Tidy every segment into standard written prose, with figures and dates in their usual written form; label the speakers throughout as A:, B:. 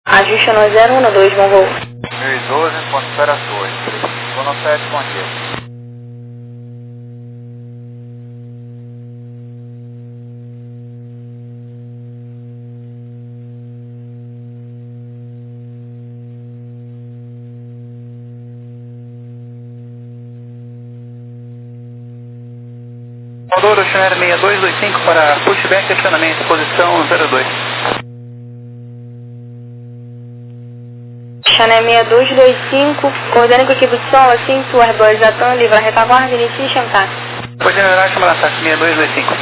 A: Ajuste no 012, bom voo.
B: 1012, ponto espera 2, 3517, bom dia.
C: Moldoro Channel 6225 para pushback, acionamento, posição 02.
A: Channel 6225, coordenando com a equipe de sol, assinto, Airbus Latam, livre a retaguarda, inicie chantar.
C: Pode generar, chama na taxa 6225.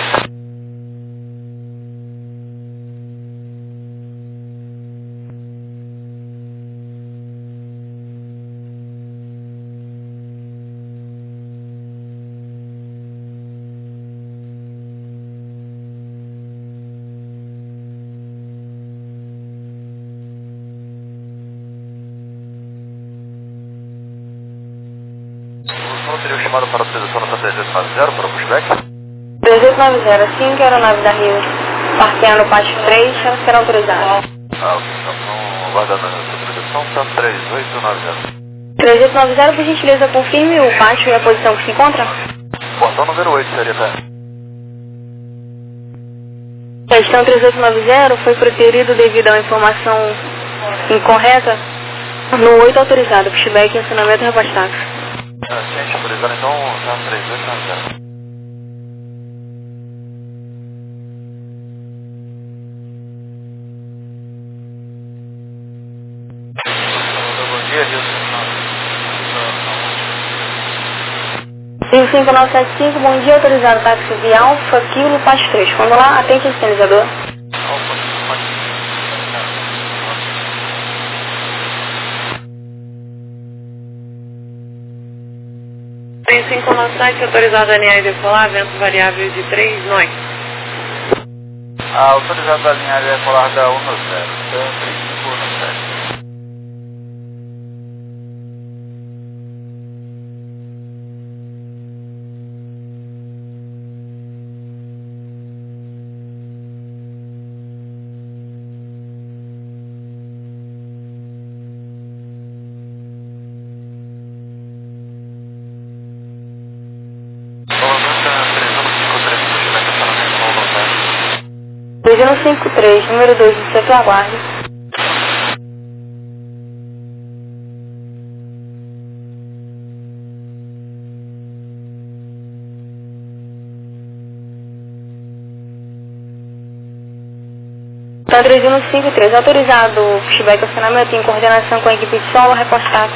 B: Seria chamado para a utilização da 3890 para o pushback?
A: 3890, assim que a aeronave da Rio parquear no pátio 3, ela será autorizada.
B: Ok, então aguardando a utilização, tá 3890.
A: 3890, por gentileza, confirme o pátio e a posição que se encontra.
B: Portão número 8 seria, tá?
A: Questão 3890 foi preterido devido a uma informação incorreta no 8 autorizado, pushback e acionamento repostado.
B: Ciente, autorizando então, tá 3890. Bom dia, Wilson.
A: 55975, bom dia, autorizado táxi via Alfa, Kilo, Pátio 3. Quando lá, atente o sinalizador. 597, autorizado a linha decolar, vento variável de 3 nós.
B: Autorizado a linha decolar da 10, tá 3517.
A: Destino 53, número 2, do setor aguarde. Tá 3153, autorizado o pushback acionamento em coordenação com a equipe de solo, repostado.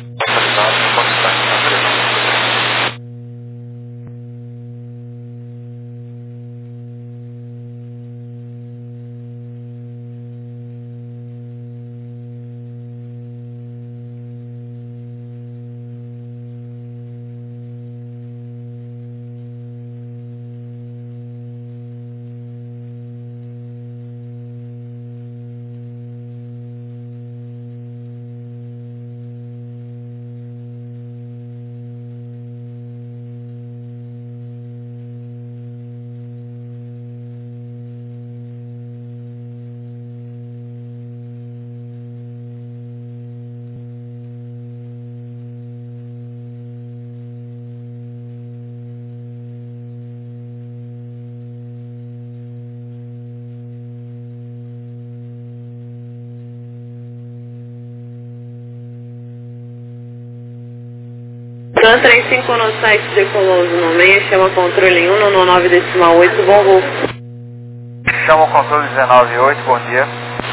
A: Plan 35 no site decolou no 6, chama controle 199,8, bom voo.
B: Chama o controle 198, bom dia.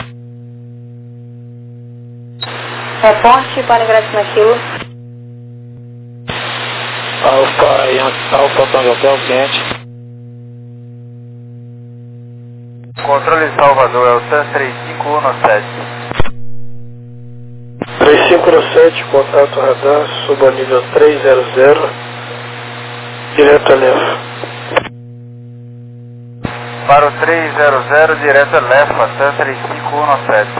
A: Reporte para ingresso na Kilo.
D: Alfa Tango Hotel, cliente.
B: Controle Salvador é o TAN 3517.
D: 3517, contato radar, suba nível 300, direto a Lefa.
B: Para o 300, direto a Lefa, TAN 3517.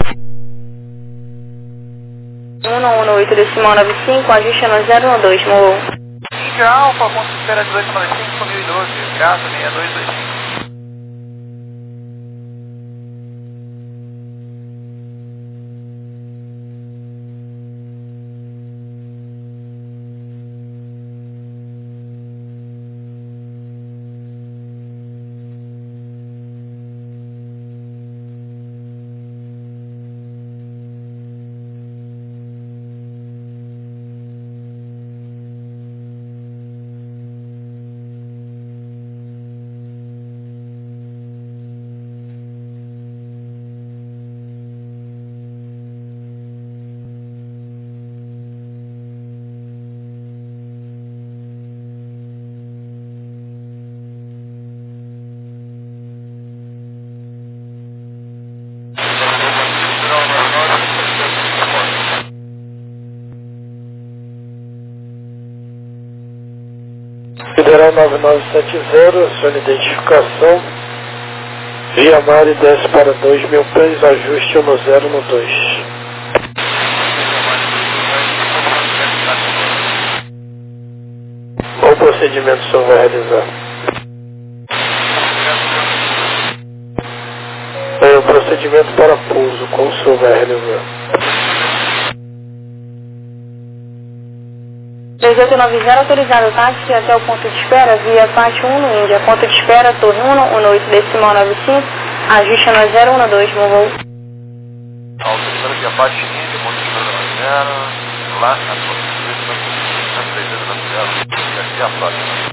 A: 118,95, ajuste no 012, morro.
C: Índia Alfa, ponto espera 1895, 1012, graça 6225.
D: Federal 9970, acione identificação. Via Mare desce para 2.000 pés, ajuste no 0 no 2. Qual procedimento o senhor vai realizar? O procedimento para pouso, qual o senhor vai realizar?
A: 3890 autorizado o táxi até o ponto de espera via pátio 1 no Índia. Ponto de espera, torre 1, 18 decimal 95, ajuste no 0112, meu voo.
C: Autorizado via pátio Índia, ponto de espera 90, lá na aqui a próxima.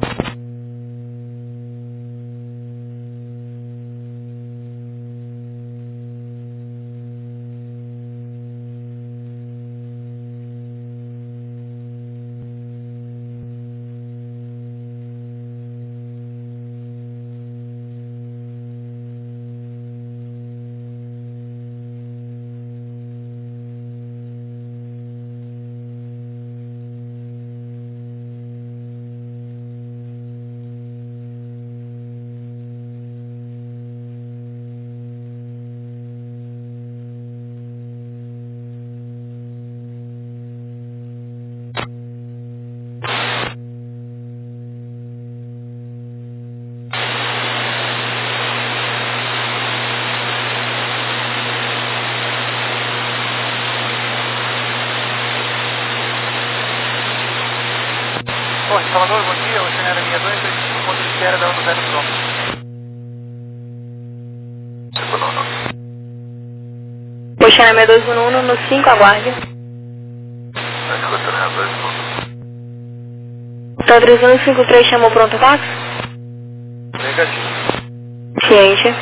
C: Oi, Salvador, bom dia. O senhor é 62, ponto de espera da 10 pronto.
A: Oceana 6211 no 5, aguarde. Tá 3153, chamou pronto táxi?
C: Negativo.
A: Ciente.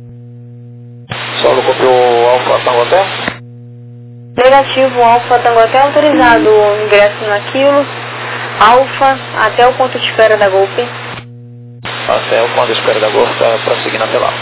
D: Solo copiou Alfa Tango Hotel?
A: Negativo, Alfa Tango Hotel autorizado o ingresso naquilo. Alfa até o ponto de espera da Golf.
D: Até o ponto de espera da Golf, está prosseguindo até lá.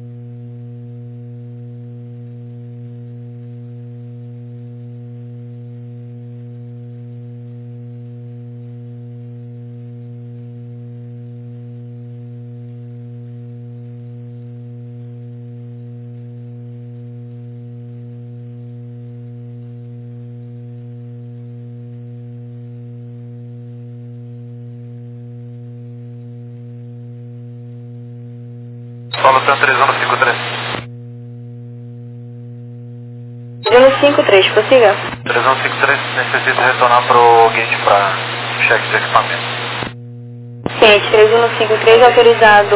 C: Solo Tan 3153.
A: 3153, prossiga.
C: 3153 necessita retornar pro gate para cheque de equipamento.
A: Ciente, 3153 autorizado.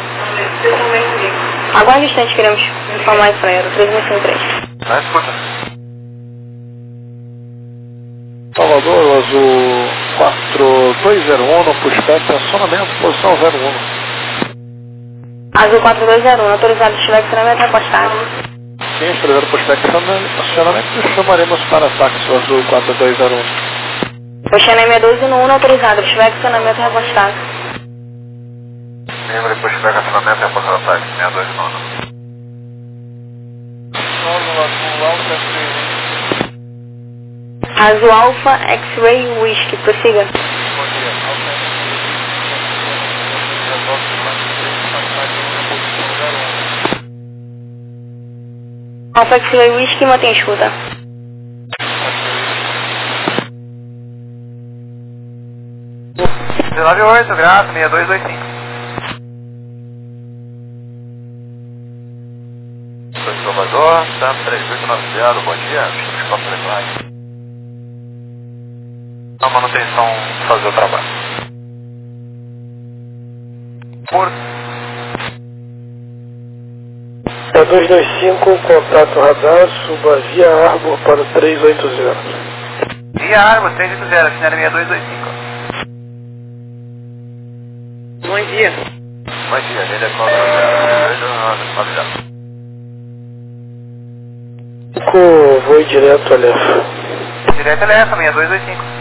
A: Aguarde um instante, queremos informar isso para ela. 3153.
C: Não escuta.
D: Salvador, azul 4201, pushback, acionamento, posição 01.
A: Azul 4201, autorizado estacionamento repostado.
D: Sim, estrelado pushback, acionamento, chamaremos para táxi, azul 4201.
A: Oceana 6211, autorizado estacionamento repostado.
C: Lembra depois que pega acionamento e após o ataque, 62
A: Azul Alpha X-Ray Whisky, prossiga. Alpha X-Ray Whisky, mantém escuta.
C: Bom 98, graça, 6225. Sou de Salvador, Tan 3890, bom dia, estamos com a Freeway. A manutenção fazer o trabalho. Por
D: 225, contato radar, suba via Arbor para 380.
C: Via Arma 380, final 6225.
A: Bom dia.
C: Bom dia, ele é contra
D: Vou direto, Aleph.
C: Direto é essa, 6225.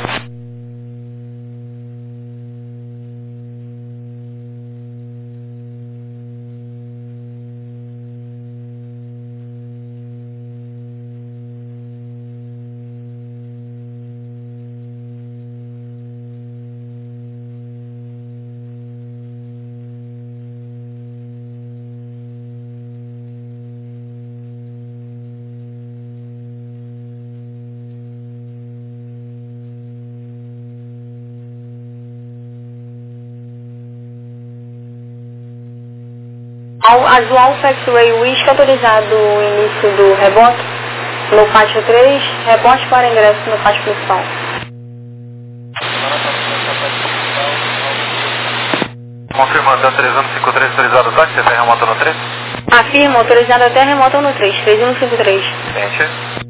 A: Azul Alfa X-Ray Whisky, autorizado o início do rebote no pátio 3, rebote para ingresso no pátio principal.
B: Confirmando, a 3153 autorizado o táxi, até remota no 3?
A: Afirma, autorizado até remota no 3, 3153.
B: Gente.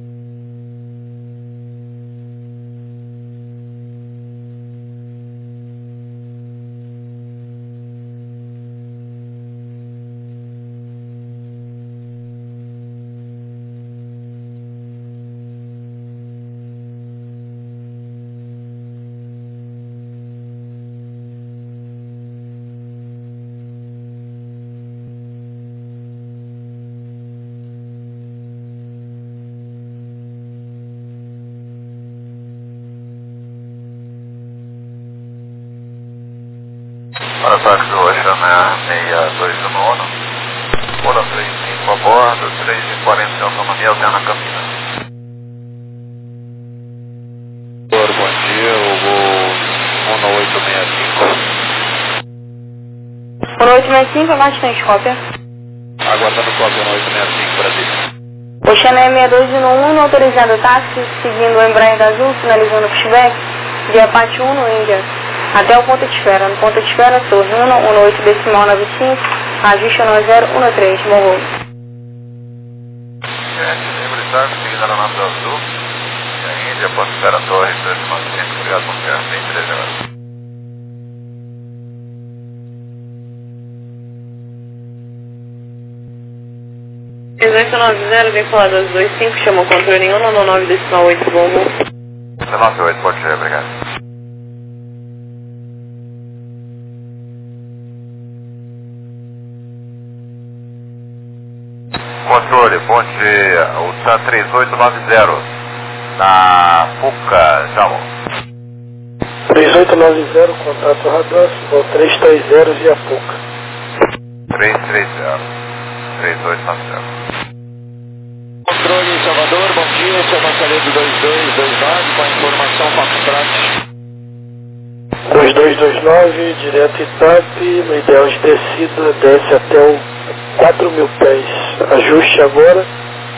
B: Para táxi Ocean 6219, Ola 35 a bordo, 3h40 de autonomia, Alterna Campinas. Bom dia, eu vou 1865.
A: 1865, aguarde cópia.
B: Aguardando cópia 1865, Brasília.
A: Ocean 6219, autorizado o táxi, seguindo o Embraer da Azul, finalizando o pushback, via pátio 1 no Índia. Até o ponto de espera. No ponto de espera, torre 1, 18 decimal 95, ajuste no 013, bom voo.
B: Embraer, seguindo a aeronave Azul, e a Índia, ponto de espera, torre 295, obrigado, bom dia, 23 horas.
A: vinculado às 25, chamou o controle 199 decimal 8, bom voo.
B: 198, pode ser, obrigado. Controle, bom dia, o TAN 3890, na PUCA, Jamon.
D: 3890, contato radar, voo 330 via PUCA.
B: 330, 3890.
E: Controle Salvador, bom dia, esse é o Marceleiro 2229, com a informação Foxtrot.
D: 2229, direto ITAP, no ideal de descida, desce até o 4.000 pés. Ajuste agora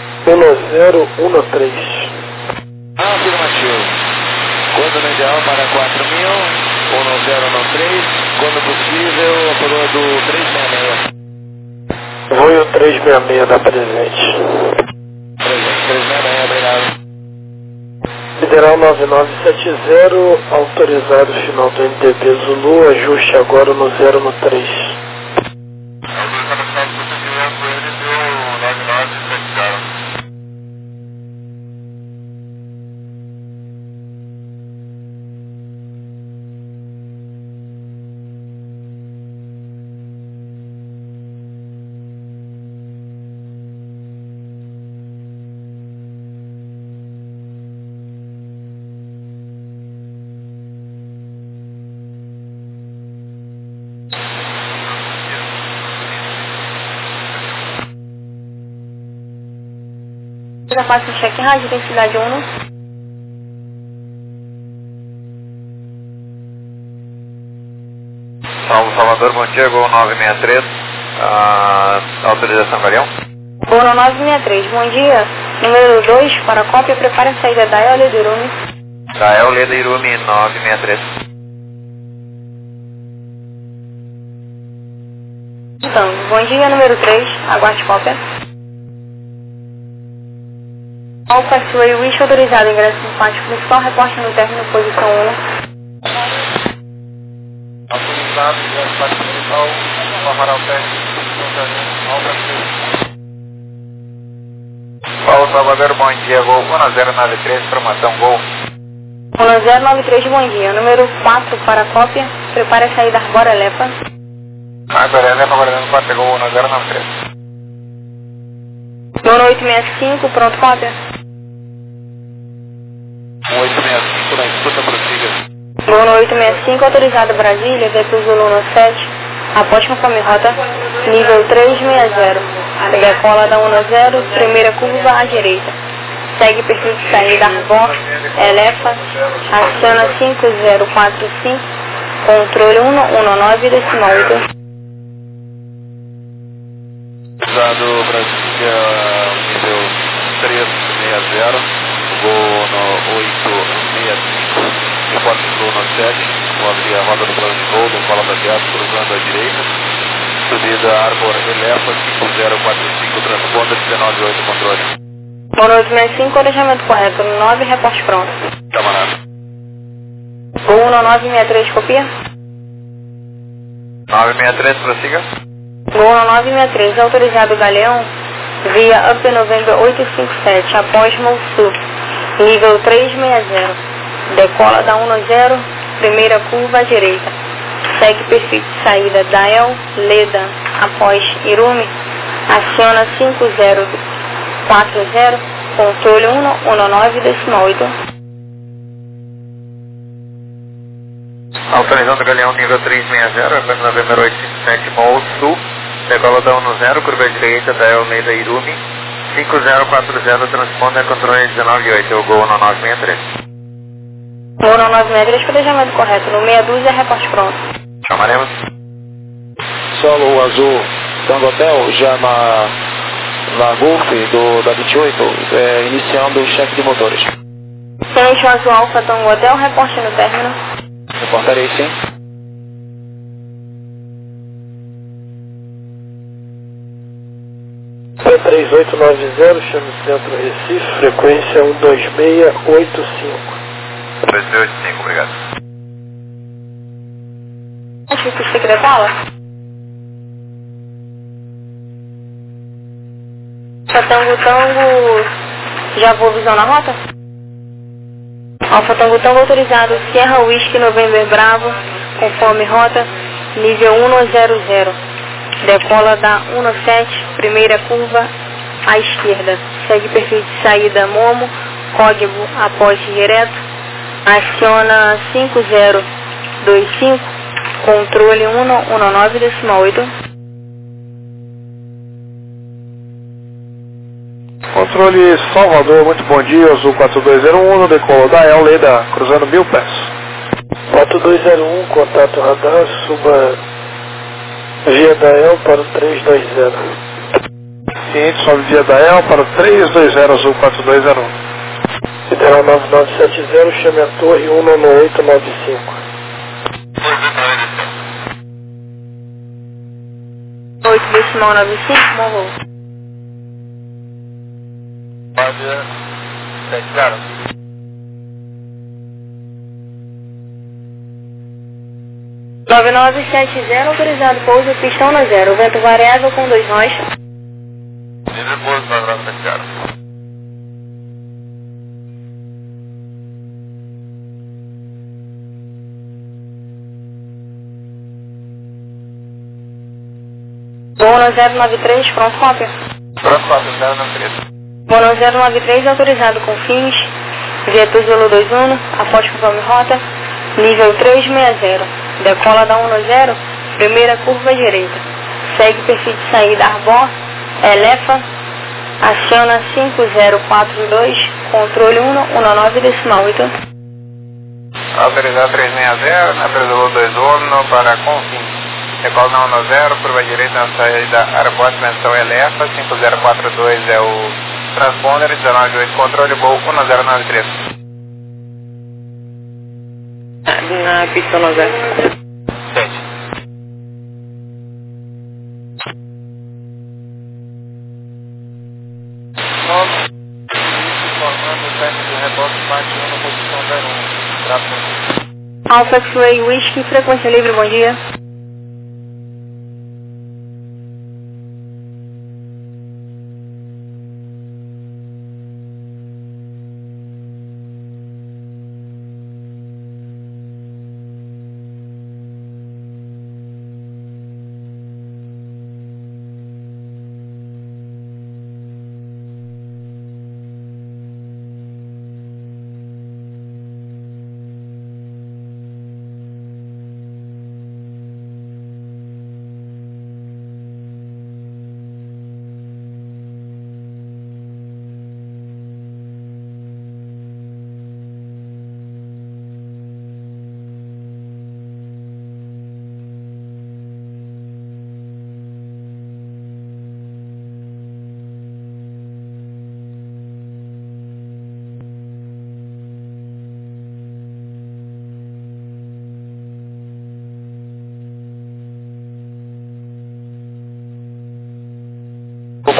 D: 1013.
E: Afirmativo. Quando no ideal para 4.000, 1013, quando possível, a coroa do 366.
D: Voo 366 da presente.
E: 366, obrigado.
D: Federal 9970, autorizado final do NTP Zulu, ajuste agora no 013.
A: Já faço o check-in rádio, identidade 1.
B: Salvador, bom dia, Gol 963, autorização Galeão.
A: Gol 963, bom dia, número 2, para cópia, prepare a saída da Leda Irume.
B: Da Leda Irume 963.
A: Então, bom dia, número 3, aguarde cópia. Alfa X-Ray Wish, autorizado ingresso no pátio principal, reporte no término, posição 1.
B: Autorizado ingresso no pátio principal, Amaral técnico, Alfa X-Ray. Paulo Salvador, bom dia, Gol 1093, formação Gol.
A: 1093, bom dia, número 4 para cópia, prepare a saída Arbora Lepa.
B: Arbora Lepa, guardando 4, Gol 1093.
A: 9865, pronto, cópia.
B: 865 na escuta, prossiga.
A: Gol 865, autorizado Brasília, veículo Zulu 7, após conforme rota, nível 360, pegue a cola da 10, primeira curva à direita, segue perfil de saída Arbor, Elefa, aciona 5045, controle 119 decimal 8.
E: autorizado Brasília, nível 360, voo no 865, informe Zulu no 7, vou abrir a roda do plano de voo, decola baseado, cruzando à direita, subida Arbor Elefa 5045, transponder 198, controle.
A: Boa noite, 65, orejamento correto, 9, reporte pronto.
E: Camarada.
A: Voo 963, copia.
B: 963, prossiga.
A: Voo 963, autorizado Galeão, via Up November 857, após Sul, nível 360. Decola da 10, primeira curva à direita. Segue perfil de saída Dial, Leda, após Irumi, aciona 5040, controle 119,8.
B: Autorizando Galeão nível 360, Up November 857, Mall Sul, decola da 10, curva à direita, Dial, Leda, Irumi, 5040, transponder, controle 198, eu Gol 1963.
A: Voo 963, planejamento correto, no 62, reporte pronto.
B: Chamaremos.
D: Solo Azul, Tango Hotel, já na Golf da 28, iniciando o cheque de motores.
A: Tenente Azul Alfa Tango Hotel, reporte no término.
D: Reportarei sim. P3890, chama Centro Recife, frequência 12685.
B: 285, obrigado.
A: Acho que você quer fala? Tango, já vou visão na rota? Alfa Tango autorizado, Sierra Whisky November Bravo, conforme rota, nível 100. Decola da 17, primeira curva à esquerda. Segue perfil de saída Momo, código após direto, aciona 5025, controle 119,8.
D: Controle Salvador, muito bom dia, Azul 4201, decola da El Leda, cruzando 1000 pés. 4201, contato radar, suba via da El para o 320. Ciente, sobe via da El para o 320, Azul 4201. Federal 9970, chame a torre 19895.
A: 8,95, morro.
E: Pode, 70.
A: 9970, autorizado pouso, pistão na 0, vento variável com 2 nós.
E: Nível pouso, padrão 70.
A: Voo no 093, pronto, cópia.
E: Pronto, 4093.
A: Voo no 093, autorizado com fins, Vietus Zulu 21, após conforme rota, nível 360. Decola da 10, primeira curva à direita. Segue perfil de saída Arbor, Elefa, aciona 5042, controle 119,8.
B: Autorizado 360, na Zulu 21 para Confins. Decola na 10, curva à direita na saída Arbor, dimensão Elefa, 5042 é o transponder, 198, controle Gol 1093.
A: Na pista no 0.
E: 7. Informando o término do rebote parte 1 na posição 01. Traço.
A: Alfa X-Ray Whisky, frequência livre, bom dia.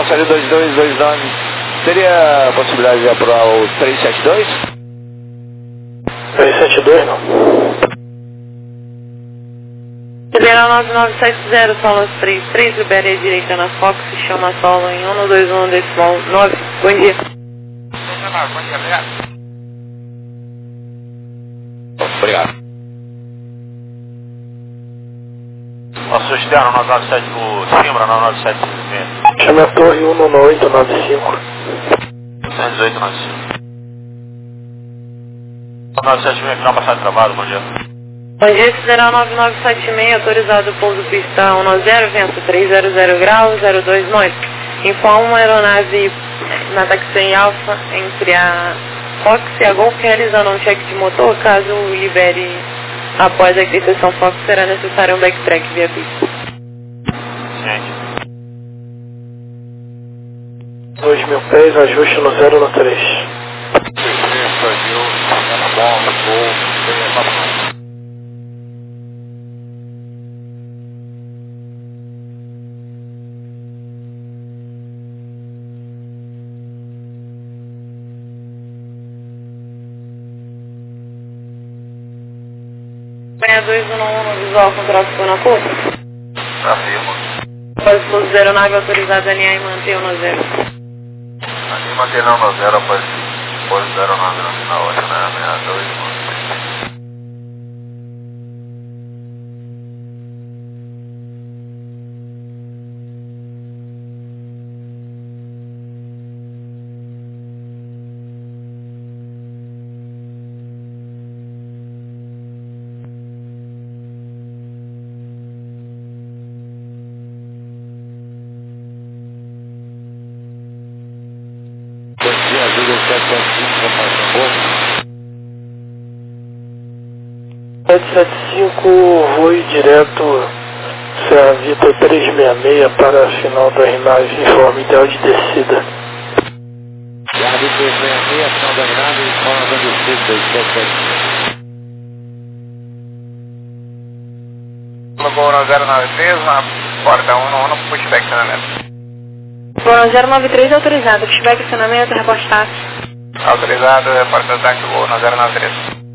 E: Passaria 2229. Teria a possibilidade de aprovar o 372?
D: 372 não.
A: Federal 9970, solo 33, libere a direita na Fox, chama solo em 121 decimal 9. Bom dia.
B: Bom dia, obrigado.
E: Obrigado. Nosso externo 997, o Simbra 997.
D: Chame a torre 19895.
E: 11895. 976, final passado travado, bom dia.
A: Bom dia, Federal 9976, autorizado pouso pista 10, vento 300 graus, 02 noite. Informa uma aeronave na taxi Alfa entre a Fox e a Golf realizando um check de motor. Caso libere após a aquisição Fox, será necessário um backtrack via pista.
E: Gente.
D: 2000 pés, ajuste no 0 no 3.
E: 2000, na bomba, gol, tem essa.
A: Visual com tráfego na curva.
E: Afirma.
A: Após o fluxo zero, nave autorizada a alinhar e manter o no zero.
E: Aqui manter não no zero, após 0 no final, hoje, né? 62, Azul
D: 775, voe direto Serra Vitor 366 para a final da RNAV, informe ideal de descida.
E: Serra Vitor 366, final da RNAV, informe ideal de descida, 277.
B: Colocou no 093, na porta 1 pushback estacionamento.
A: Bom, 093 autorizado, pushback estacionamento, reporte táxi.
B: Autorizado, porta do táxi, voo no 093.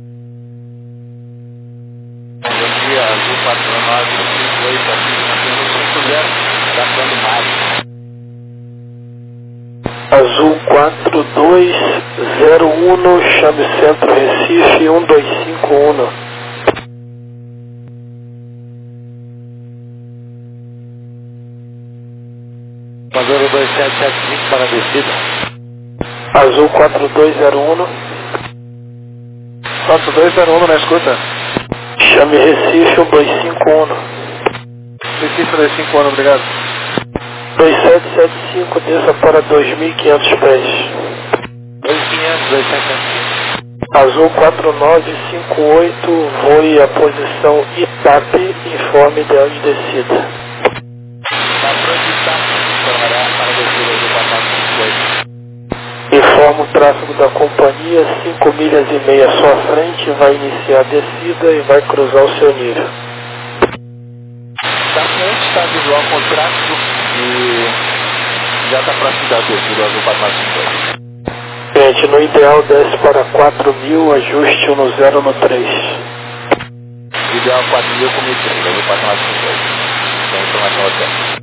E: Bom dia, Azul 4958, aqui na 50, gastando mais.
D: Azul 4201, chame Centro Recife 1251.
E: Mandando 2775 para a descida.
D: Azul 4201.
C: 4201 na escuta.
D: Chame Recife 1251.
C: Recife 251, obrigado.
D: 2775, desça para 2.500 pés.
E: 2500, 2775.
D: Azul 4958, voe a posição Itape, informe ideal de descida.
E: Está pronto, está para a descida do 458.
D: Informa o tráfego da companhia, 5 milhas e meia à sua frente, vai iniciar a descida e vai cruzar o seu nível.
E: Está pronto, está visual com tráfego e já está próximo da descida do 458.
D: Gente, no ideal desce para 4.000, ajuste no 0 no 3.
E: Ideal 4.000 com 1.300, do 458. Tem informação até.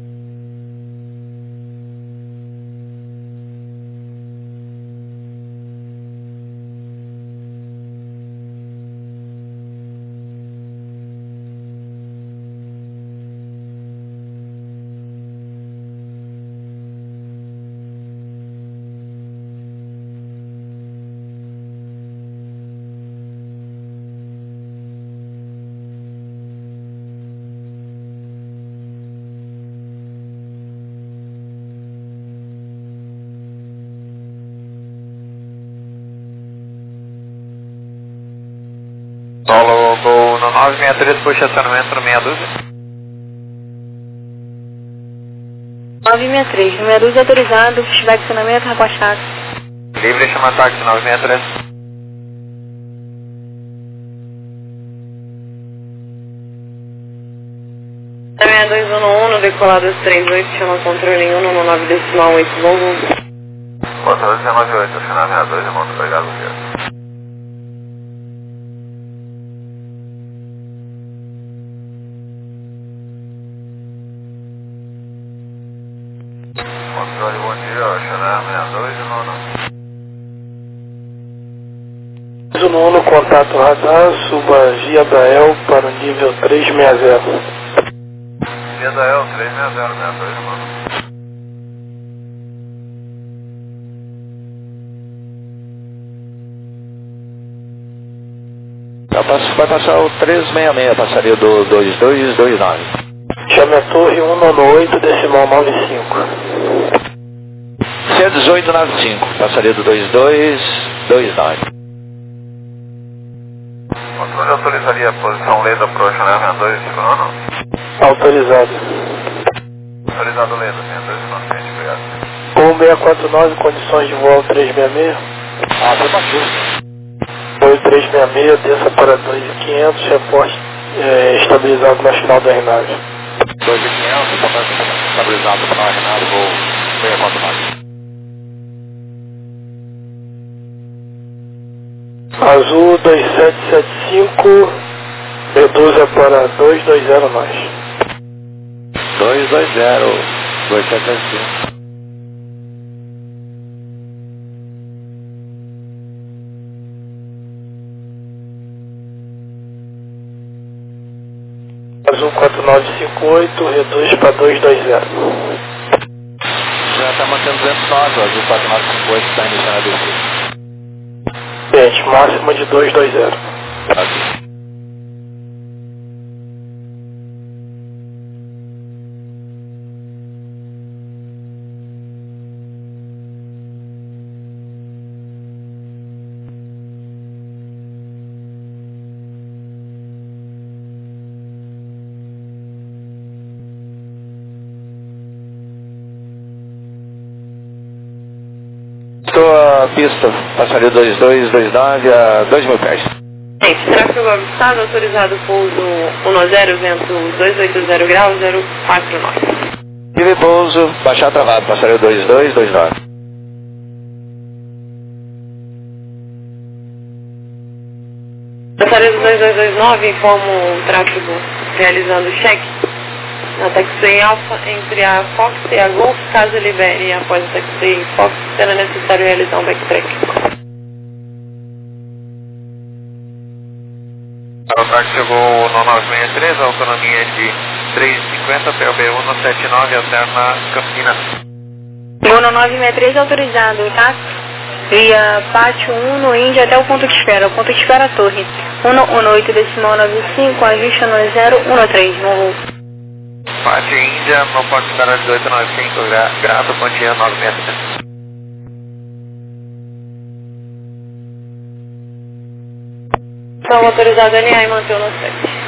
B: Solo Gol no 963, puxa estacionamento no meia dúzia.
A: 963, no meia dúzia autorizado, pushback estacionamento, reporte táxi.
B: Livre, chama táxi 963.
A: 6211, decolado 38, chama controle em 1 no 9 decimal 8, Volvo.
E: 4298, final 62, eu monto pegado o dia. Controle, bom dia, Xaná 62, no
D: no contato radar, suba Via da El para o nível 360.
E: Via da El 360, 62, mano.
F: Vai passar o 366, passaria do 2229.
D: Chame a torre 198, decimal 95.
F: C1895, passaria do 2229.
E: Controle autorizaria a posição Leda para o Chanel 62 esse crono?
D: Autorizado.
E: Autorizado Leda, 62 crono, gente, obrigado.
D: 1649, condições de voo 366.
F: Foi baixo.
D: Voo 366, desça para 2500, reporte estabilizado na final da aeronave.
F: 2500, estabilizado para a aeronave, voo 649.
D: Azul 2775, reduza para 220 nós.
F: 220, 2775.
D: Azul 4958, reduz para 220.
F: Já está mantendo 209, Azul 4958 está iniciando a descida.
D: Gente, máxima de 220.
F: Aqui. A pista passaria 2229 a 2.000 pés.
A: Gente, tráfego avistado, autorizado pouso 10, vento 280 graus, 049.
F: Tive pouso, baixar travado, passaria 2229.
A: Passaria do 2229, informo o tráfego realizando cheque na taxi Alfa entre a Fox e a Golf, caso libere após a taxi Fox, será necessário realizar um backtrack.
E: O táxi chegou no 963, a autonomia de 350, PLB 179, alterna Campinas.
A: Mono 963 autorizado, tá? Via Pátio 1 no Índia até o ponto de espera, o ponto de espera torre. 118 decimal 95, ajuste no 013, morro.
E: Pátio Índia, no ponto de espera 1895, grado, pontinha 963.
A: São autorizado LA e manteu no 7.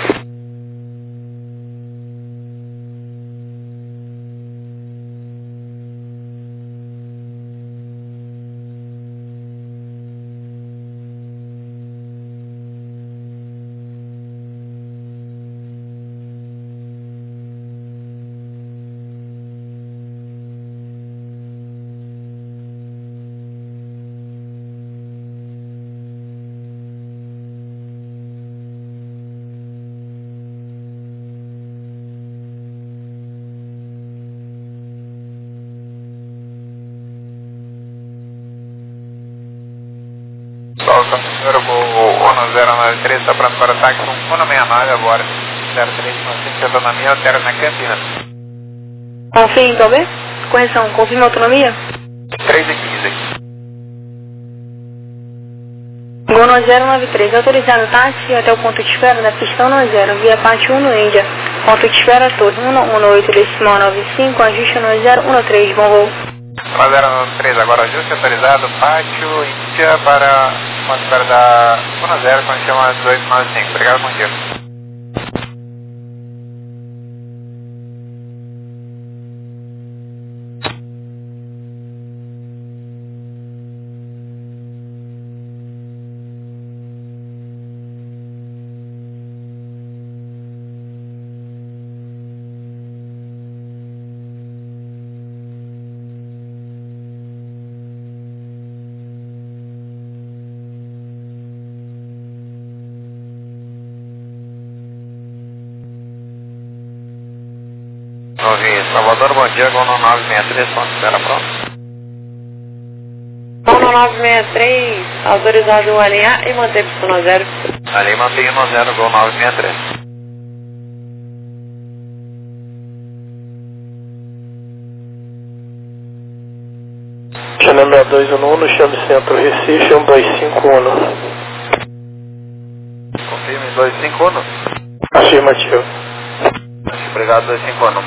E: Solta, número 1093, está pronto para táxi 169 agora. 0395, autonomia, altera na Campinas.
A: Confirma então, B? Correção, confirma a autonomia?
E: 3 e 15.
A: Mono 093, autorizado táxi até o ponto de espera da pista 10, via Pátio 1 no Índia. Ponto de espera torre 118 decimal 95, ajuste no 013, bom voo.
E: 1093, agora ajuste autorizado, Pátio Índia para uma espera da 10, quando chama 295. Obrigado, bom dia.
B: Salvador, bom dia, Gol 963, espera pronto.
A: Gol 963, autorizado a alinhar e manter pista 0.
B: Ali mantenha 0, Gol 963.
D: Channel 6211, chame centro Recife, 1251.
B: Confirme 251.
D: Afirmativo.
B: Obrigado, 251,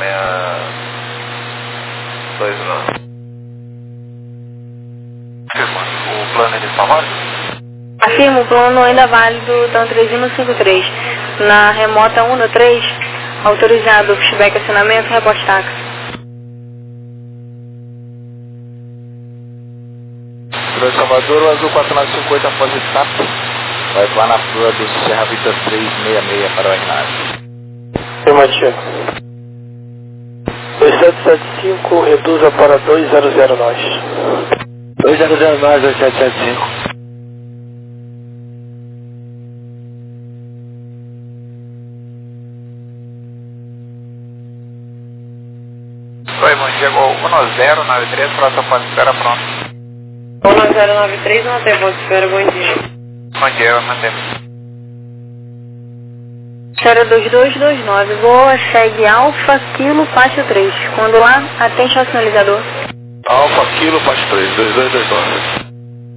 B: 621. O plano ele está válido?
A: Afirmo, o plano ainda válido, então 3153. Na remota 13, autorizado pushback acionamento, reposte táxi.
E: Salvador, o azul 4958 após etapa, vai lá na rua do Serra Vita 366 para o Ignazio.
D: Afirmativo. 2775, reduza para 200 nós.
F: 200 nós, 2775.
B: Oi, bom dia, Gol 1093, próxima ponto de espera pronto.
A: 1093, não tem ponto de espera, bom dia.
B: Bom dia, mantemos.
A: Espera 2229, voa, segue Alfa, Kilo, Pátio 3. Quando lá, atente ao sinalizador.
E: Alfa, Kilo, Pátio 3, 2229.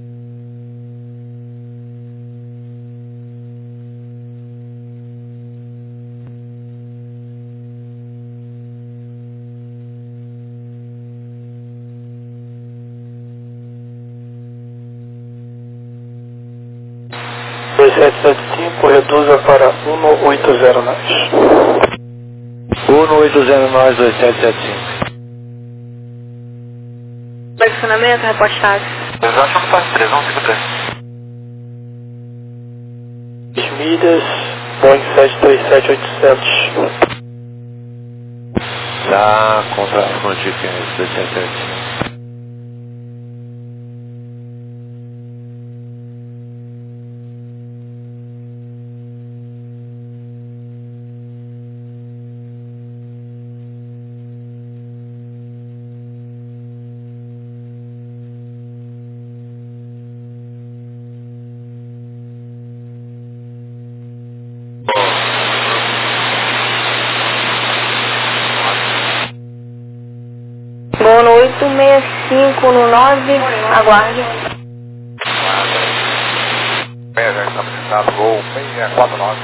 D: Oi, 2775, reduza para 180 nós.
F: 180 nós, 2775.
A: Posicionamento, reposte táxi.
B: Exato, Pátio 3, 153.
D: Milhas, Boeing 737-800.
F: Tá, contrato com dica 2775.
A: Bom, no 865 no 9, aguarde.
B: Já está apresentado, Gol 649.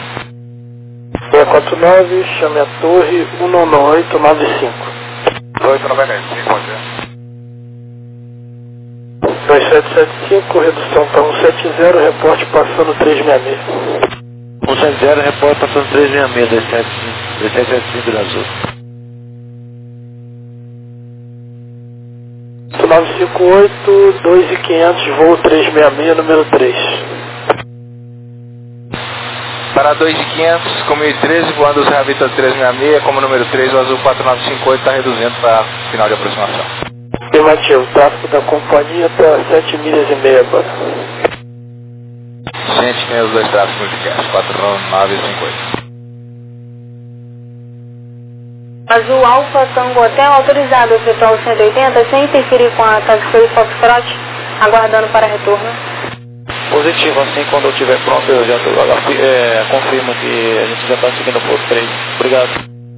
D: 649, chame a torre 19895.
B: 895, bom dia.
D: 2775, redução para 170, reporte passando 366.
F: 170, repórter passando 366, 2775 da Azul.
D: 958, 2500, voo 366, número 3.
E: Para 2500, com 1013, voando o Serra Vita 366, como número 3, o azul 4958 está reduzindo para final de aproximação.
D: Afirmativo, o tráfego da companhia está 7 milhas e meia agora.
E: Gente, tem os dois tráfegos multicast, 4958.
A: Azul Alfa, Tango Hotel, autorizado a efetuar o 180, sem interferir com a Taxi Foxtrot, aguardando para retorno.
F: Positivo, assim quando eu estiver pronto eu já confirmo que a gente já está seguindo o ponto 3. Obrigado.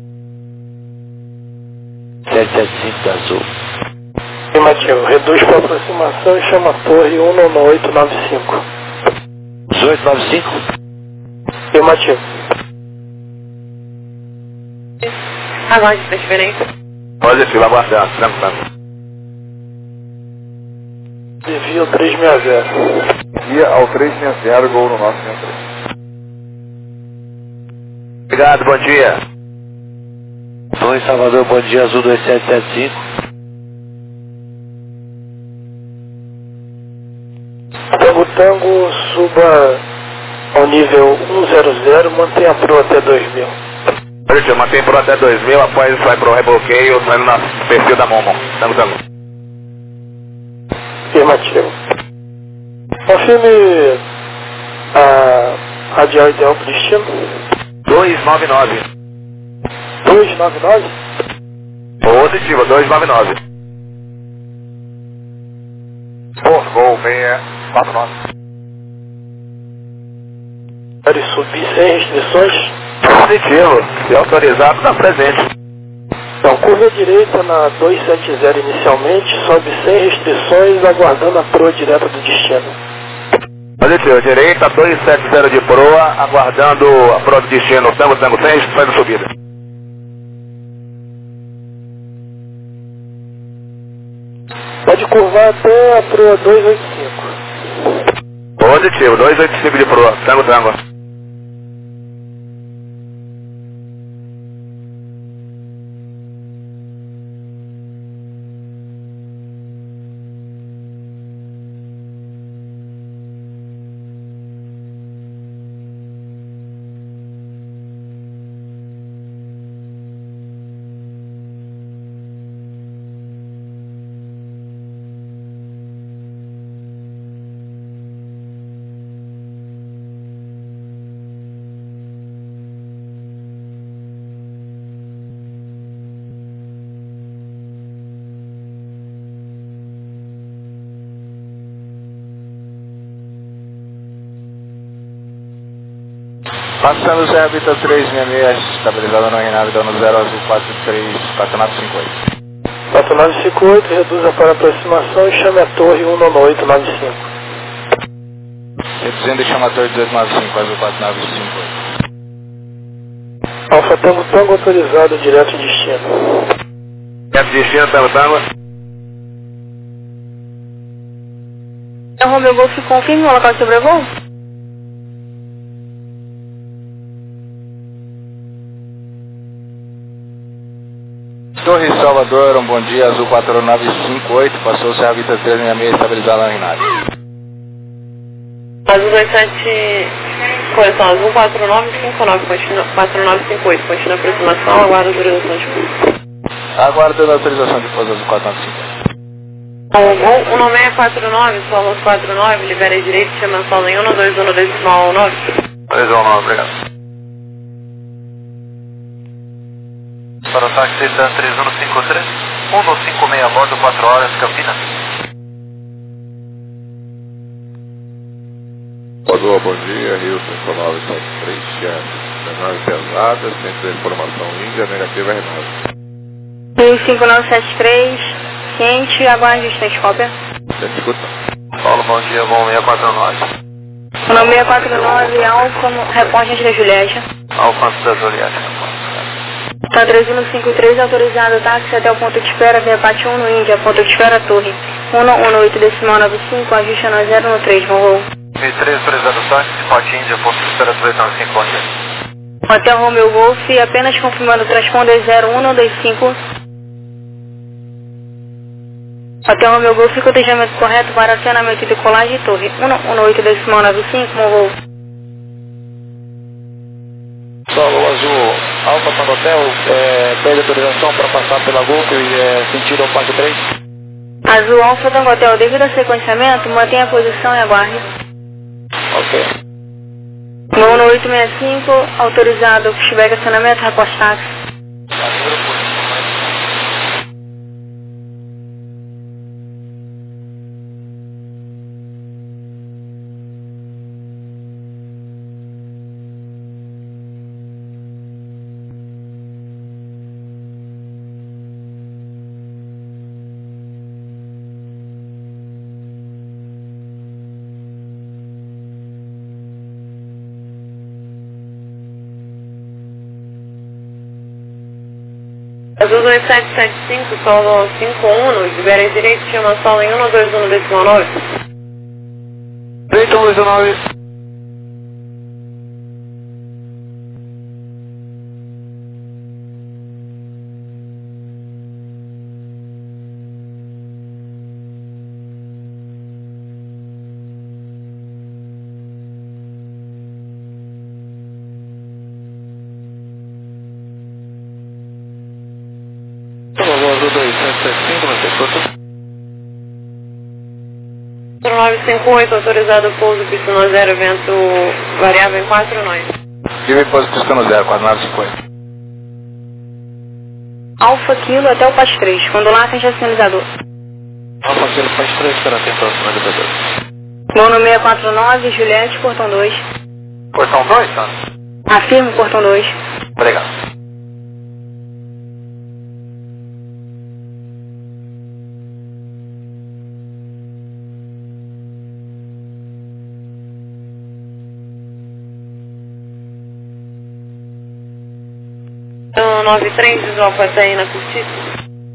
F: 775 da Azul.
D: Afirmativo, reduz para aproximação e chama a torre 19895.
F: 1895?
D: Afirmativo.
A: Aguarde transferência.
E: Pode fila, aguardando, tranquilo.
D: Desvio 360.
E: Via ao 360, Gol no nosso centro.
F: Obrigado, bom dia. Oi, Salvador, bom dia, Azul 2775.
D: Tango, suba ao nível 100, mantenha a proa até 2000.
E: Eu mantenho por até 2000, após vai para o rebloqueio, saindo no perfil da Momo. Tango.
D: Afirmativo. Confirme a radial ideal para o destino.
E: 299.
D: 299?
E: Positivo, 299.
B: Por Gol 649.
D: Pode subir sem restrições.
E: Positivo, e autorizado na presente.
D: Então, curva direita na 270 inicialmente, sobe sem restrições, aguardando a proa direta do destino.
E: Positivo, direita 270 de proa, aguardando a proa do destino, tango sem restrições de subida.
D: Pode curvar até a proa 285.
E: Positivo, 285 de proa, tango. Passando o Serra Vita 366, estabilizada no Reinado, dando 0 azul 434958.
D: 4958, reduza para aproximação e chame a torre 19895.
E: Reduzindo e chama a torre 1895, azul 4958.
D: Alfa Tango autorizado, direto em destino.
E: Direto de destino, Tango.
A: Romeu Golf, confirme o local de sobrevoo?
E: Torre Salvador, um bom dia, azul 4958, passou o Serra Vita 366, estabilizado na Renata.
A: Azul 27, correção, azul 4959, 4958, continua a aproximação, aguarda a autorização de pouso.
E: Aguardando a autorização de pouso, azul 4958.
A: Gol 1649, solo 49, libera a direita, chama solo em 121 decimal 9.
B: 219, obrigado. Para o táxi TAN 3153, 156 a bordo, 4 horas, Campinas.
G: Padua, bom dia, Rio 5973, menor pesada, centro de informação Índia, negativa Renata.
A: Rio 5973, ciente, aguarde instante, cópia.
G: Escuta.
B: Paulo, bom dia, voo 649.
A: 649, Alfa, reporte antes da Juliette.
B: Alfa antes da Juliette.
A: Tá 3153, autorizado táxi até o ponto de espera, via parte 1 no Índia, ponto de espera, torre 118 decimal 95, ajuste no 0 no 3, voo.
B: 1003, autorizado táxi, parte Índia, ponto de espera 295, bom dia.
A: Hotel Romeu Golf, apenas confirmando o transponder 0125. Hotel Romeu Golf, cotejamento correto para acionamento e decolagem, torre 118 decimal 95, voo.
F: Solo azul, Alfa Tango Hotel, pede autorização para passar pela Golf e sentido ao Parque 3.
A: Azul Alfa Tango Hotel, devido ao sequenciamento, mantenha a posição e aguarde.
F: Ok.
A: No 865, autorizado, pushback acionamento, reporte táxi. Azul 2775, solo 51, libera a direita, chama solo em 121 decimal 9.
E: 3129.
F: Azul 2775, você escuta?
A: 958, autorizado pouso, pistão 0, vento variável em 4 nós.
E: Tive pouso pistão 0, 4950.
A: Alfa Kilo até o Pasto 3, quando lá tem sinalizador.
F: Alfa Kilo Pasto 3, será atenção, sinalizador.
A: Vou no 649, Juliette, portão 2.
C: Portão 2, tá?
A: Afirmo, portão 2.
C: Obrigado.
A: Então, 93, visual pode aí na curtida.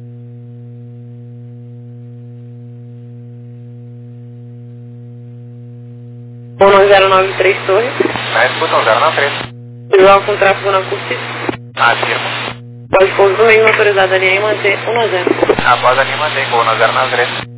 A: Bom, 093 Torre.
B: Escuta 093.
A: Visual com tráfego na curtida.
B: Afirma.
A: Pode pouso do mesmo autorizado ali e manter 1 a 0.
B: Após ali mantém voo no 093.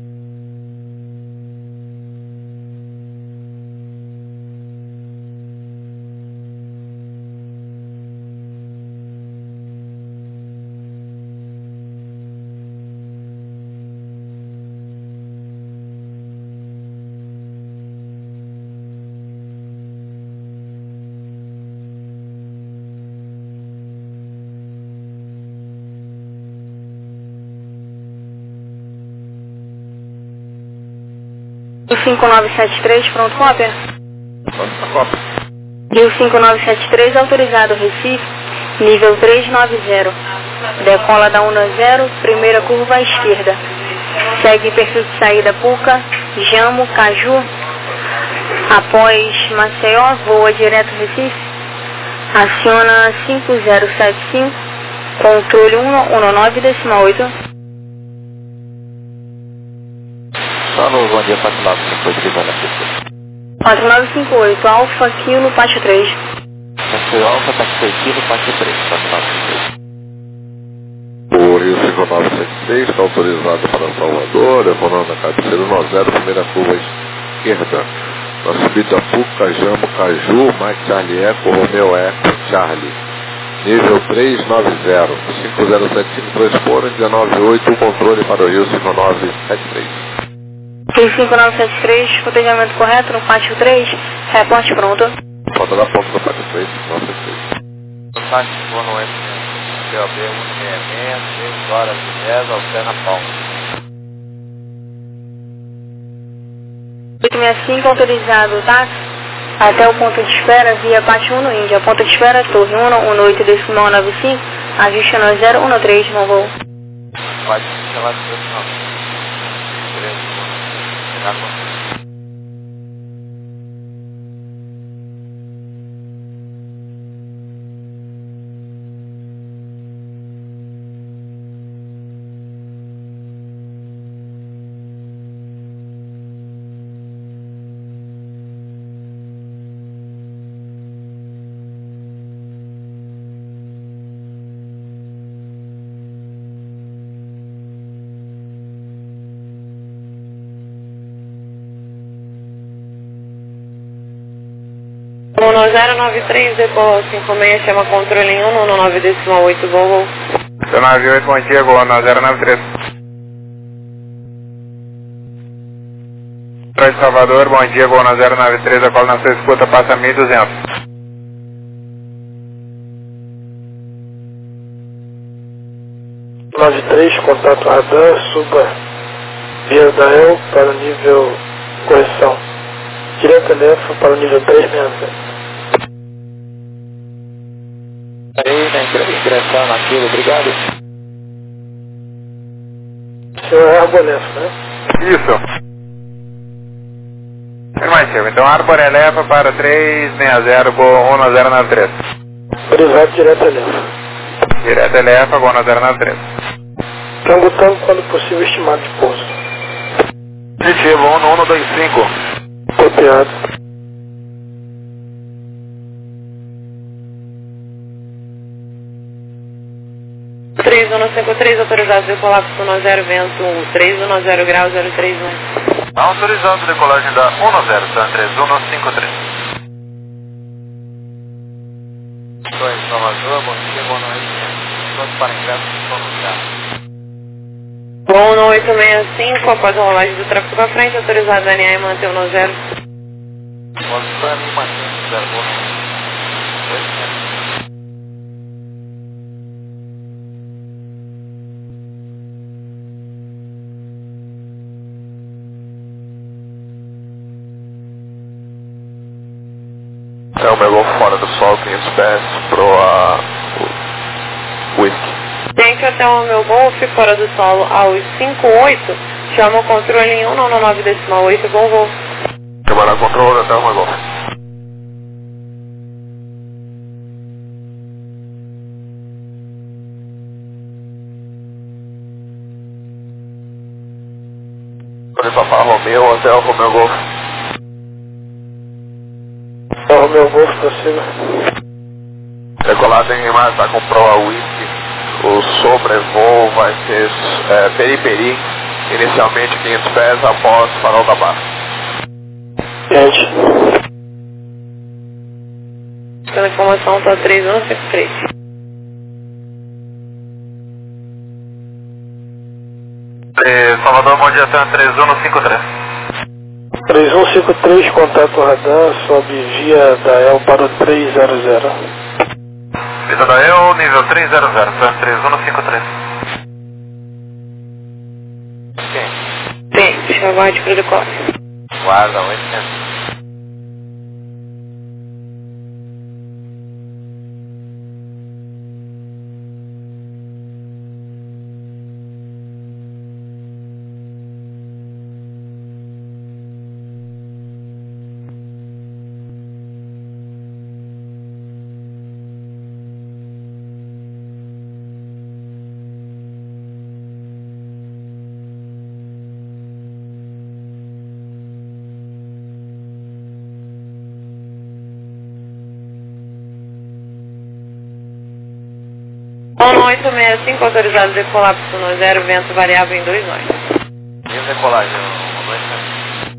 A: O 5973, pronto com a pé.
G: Copa.
A: E o 5973, autorizado Recife, nível 390. Decola da 1-0, primeira curva à esquerda. Segue perfil de saída Puca, Jamo, Caju. Após Maceió, voa direto Recife. Aciona 5075, controle 119,8.
F: Alô, bom dia, 4958, na pista.
A: 4958, Alfa Kilo, Pasto 3.
F: Foi Alfa, Taxi Kilo, Pasto 3, 4958.
G: O Rio 5976 está autorizado para Salvador, levando na cabeceira 10, primeira curva esquerda. Na subida Puca, Jamo, Caju, Mike Charlie Eco, Romeo Eco, Charlie. Nível 390, 5075 transpone, 198, controle para o Rio 5973.
A: Rio 5973, cotejamento correto no Pátio 3, reporte pronto.
G: Falta da ponta do Pátio 3, 5973.
E: Táxi, boa noite. COB 166, 6 horas e 10, alterna Palma.
A: 865, autorizado táxi até o ponto de espera via Pátio 1 no Índia. Ponto de espera, Torre 118,95, ajuste no 013, bom voo.
E: Pode chamar de não. Beleza. Chegar com
A: No 093, depois 56, chama controle em 119,8, voo.
B: 98, bom dia, voo no 093. Para Salvador, bom dia, voo no 093, a qual na sua escuta passa 1200.
D: Contato radar, suba via da El para o nível correção. Direto Lefa para o nível 360.
F: Aí, né, ingressar naquilo, obrigado.
D: Senhor Arbolef, né?
B: Isso. Afirmativo, então Arbor eleva para 360, voo 1093.
D: Autorizado direto Lefa.
B: Direto eleva, voo 1093.
D: Tango quando possível estimado de pouso.
B: Positivo, 1125.
D: Copiado.
A: Três 153, autorizado decolar com 10 vento 310 graus 031.
E: autorizando decolagem da 10, San 3153. Estou em Salvador, bom dia, boa noite. Todos para ingresso, estou no lugar.
A: Bom, no 865, após a rolagem do tráfego para frente, autorizado a alinhar e manter o 90.
E: Mostrando e mantendo 0, boa noite. É o meu golfe fora do solo, 500 pés pro Whisky.
A: Gente, até o meu golfe fora do solo aos 58, chama o controle em 199,8, bom voo.
E: Trabalhar controle até o meu golfe. Papá Romeu, Hotel Romeu Golf.
D: Romeu Golf pra cima.
E: Decolar tem mais, vai comprar a Whisky. O sobrevoo vai ser Periperi, inicialmente 500 pés após Farol da Barra.
D: Gente.
A: Pela informação, tá 3153.
B: Salvador, bom dia, TAM 3153.
D: 3153, contato radar, sobe via Dael para o 300.
B: Via Dael, nível 300, TAM 3153.
A: Tem, aguarde pro decolle.
B: Guarda, 800.
A: Ono 865, autorizado decolar para 0, vento variável em 2 nós.
B: E o decolagem, 800.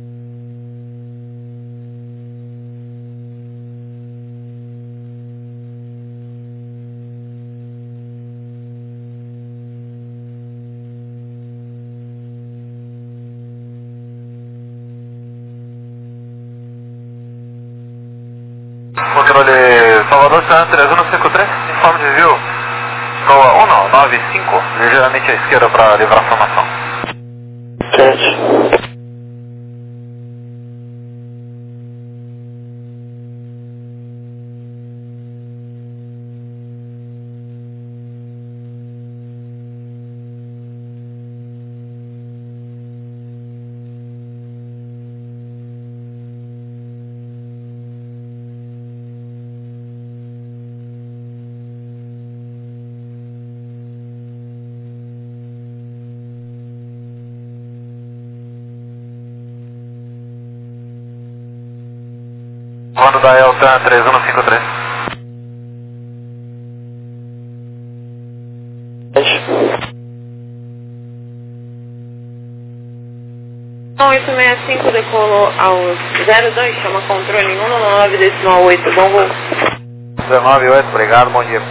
B: Controle Salvador, TAM 3153, informe de view. Proa 195, ligeiramente à esquerda para livrar a formação.
D: Gente.
B: Comando da Eltan 3153.
A: Ono 865, decolou aos 02, chama controle em 199,8, bom voo.
B: 198, obrigado, bom dia.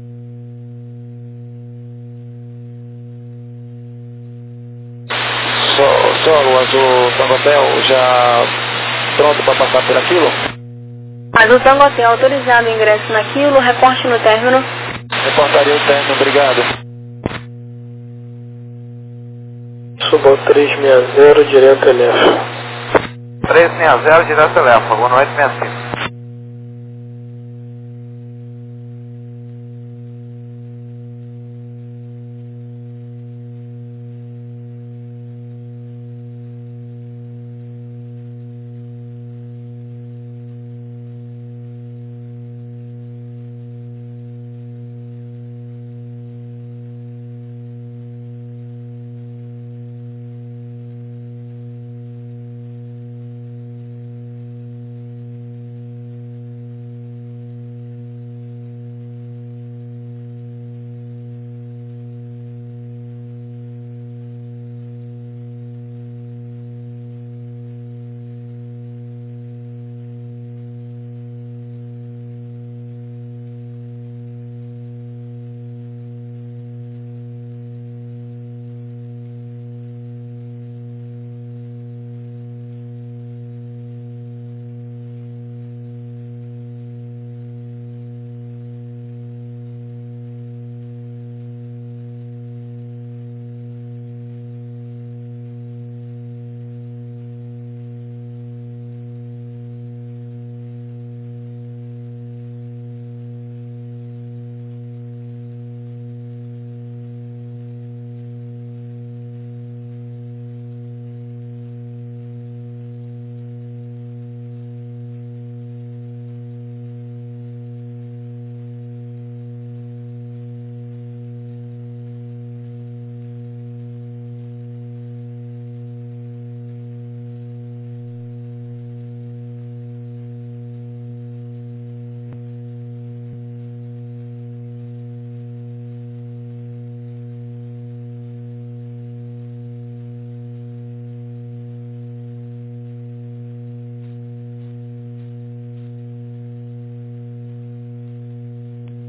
F: Solo Azul Tango Hotel já pronto para passar por aquilo?
A: Mas o Tango Hotel autorizado o ingresso naquilo, reporte no término.
F: Reportaria o término, obrigado.
D: Suba 360, direto LF.
B: 360, direto telefone, boa noite, 65.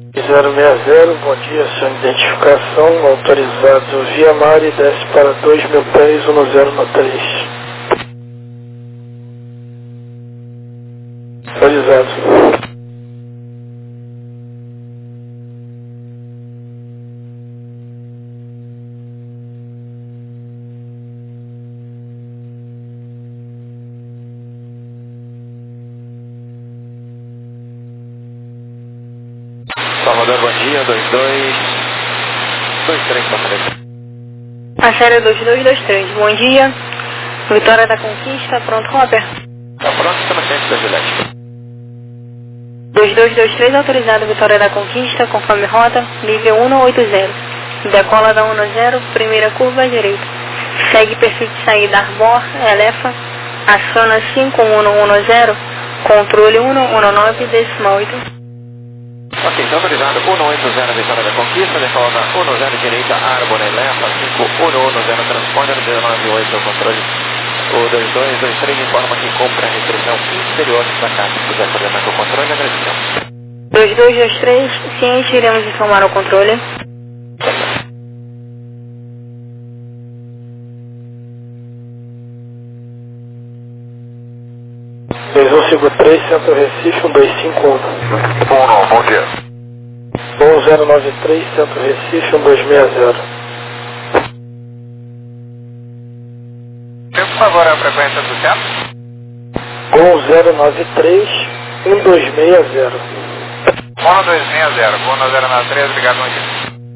D: 060, bom dia, sua identificação, autorizado via mar e desce para 2.000 pés, 1093. Autorizado.
F: Salvador, bom dia, 2223 para frente.
A: A série 2223, bom dia. Vitória da Conquista, pronto, Robert?
F: Tá pronto, estamos dentro da Gillette.
A: 2223, autorizado Vitória da Conquista, conforme rota, nível 180. Decola da 10, primeira curva à direita. Segue perfil de saída Arbor, Elefa, aciona 5110, controle 119,8.
F: Ok, está autorizado 180 Vitória da Conquista, decola da 10 direita, Arbor, Elefa, 5110, transponder 198 ao controle. O 2223 informa que cumpre a restrição inferior da caixa. Se quiser coordenar com o controle, agradecemos.
A: 2223, ciente, iremos informar o controle.
D: três Centro Recife, 1251.
G: Bom dia.
D: 1093, Centro Recife, 1260.
B: Por favor, a frequência do centro?
D: 1093, 1260.
B: 1260, 1093, obrigado, bom dia.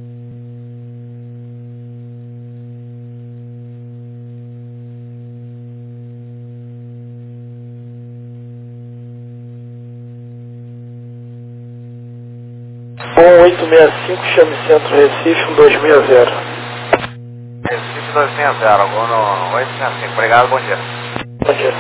D: Bom 865, chame Centro Recife, 1260.
B: Recife 260, vou no 865, obrigado, bom dia.
D: Bom dia.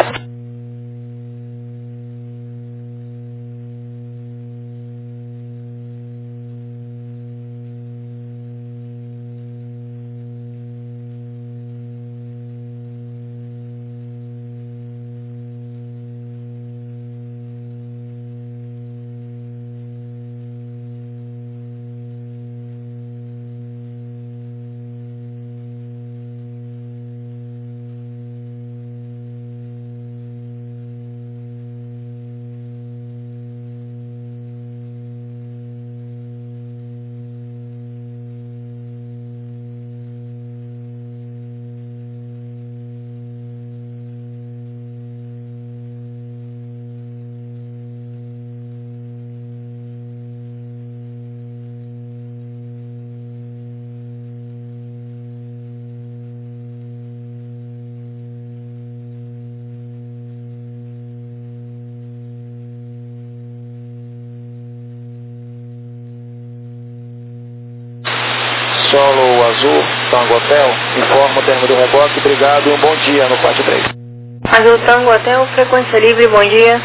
F: Solo Azul, Tango Hotel, informa o termo do reboque, obrigado e um bom dia no 43.
A: Azul Tango Hotel, frequência livre, bom dia.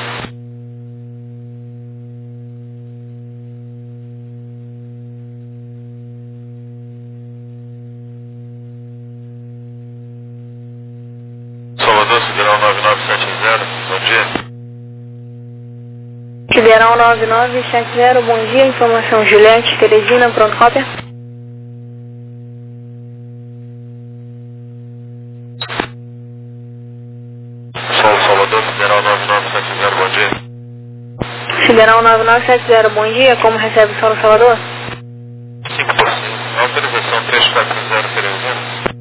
E: Salvador, Sideral 9970, bom dia.
A: Sideral 9970, bom dia. Informação Juliette, Teresina, pronto, Robert?
E: Salvador, Sideral 9970, bom dia.
A: Sideral 9970, bom dia. Como recebe o Solo Salvador?
E: 5%. Autorização 3430, Teresina.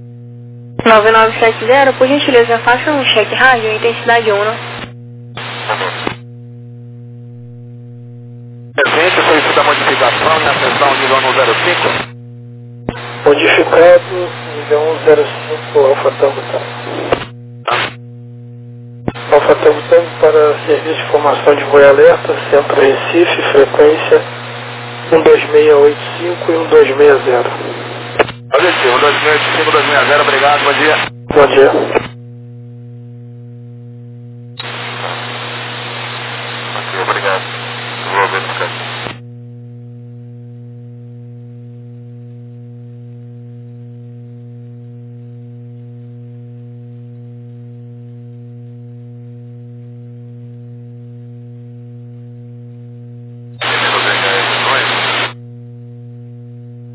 A: 9970, por gentileza, faça um cheque rádio, intensidade 1.
F: Presente, solicita a modificação na seção nível 105.
D: Modificado, nível 105, Alfa Tango Tango. Alfa Tango Tango para serviço de informação de voo alerta, Centro Recife, frequência 12685 e 1260.
F: Positivo, 2085, 260, obrigado, bom dia.
D: Bom dia.
E: Ok, obrigado. Vou verificar.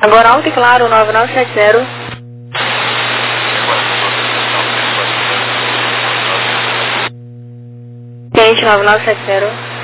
A: Agora alto e claro, 9970. Quente, 9970.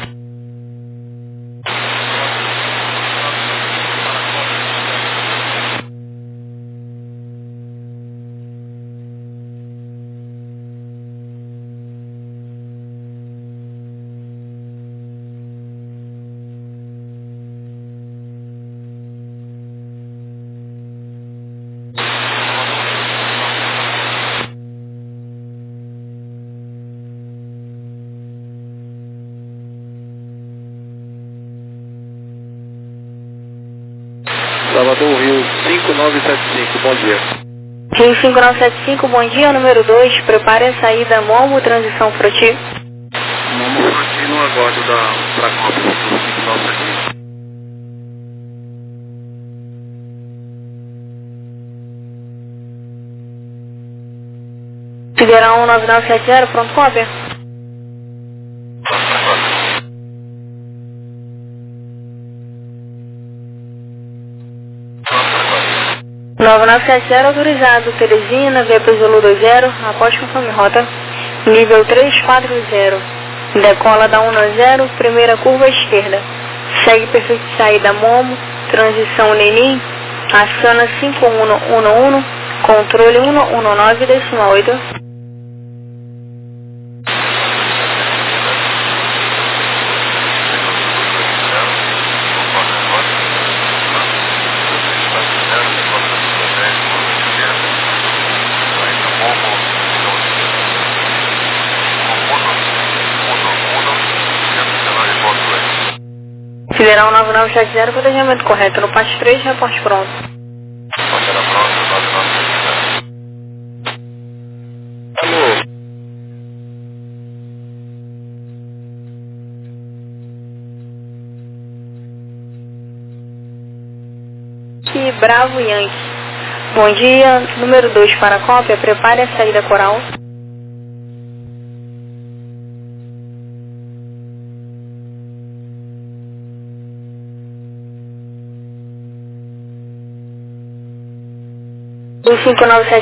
E: Salvador, Rio 5975, bom dia.
A: Rio 5975, bom dia, número 2, prepare a saída Momo, transição Froti.
E: Momo Froti no aguardo para cópia do 5975.
A: Sideral 9970, pronto, cópia.
B: Pronto,
A: 9970 autorizado, Teresina, VP Zulu 20, após conforme rota, nível 340, decola da 10, primeira curva à esquerda, segue perfeito de saída Momo, transição Lenin, aciona 5111, controle 119,8. Federal 9970, planejamento correto. No parte 3, reporte pronto.
B: Pantera pronto, 9970.
E: Alô.
A: Que Bravo Yankee. Bom dia, número 2 para a cópia, prepare a saída coral. O 5970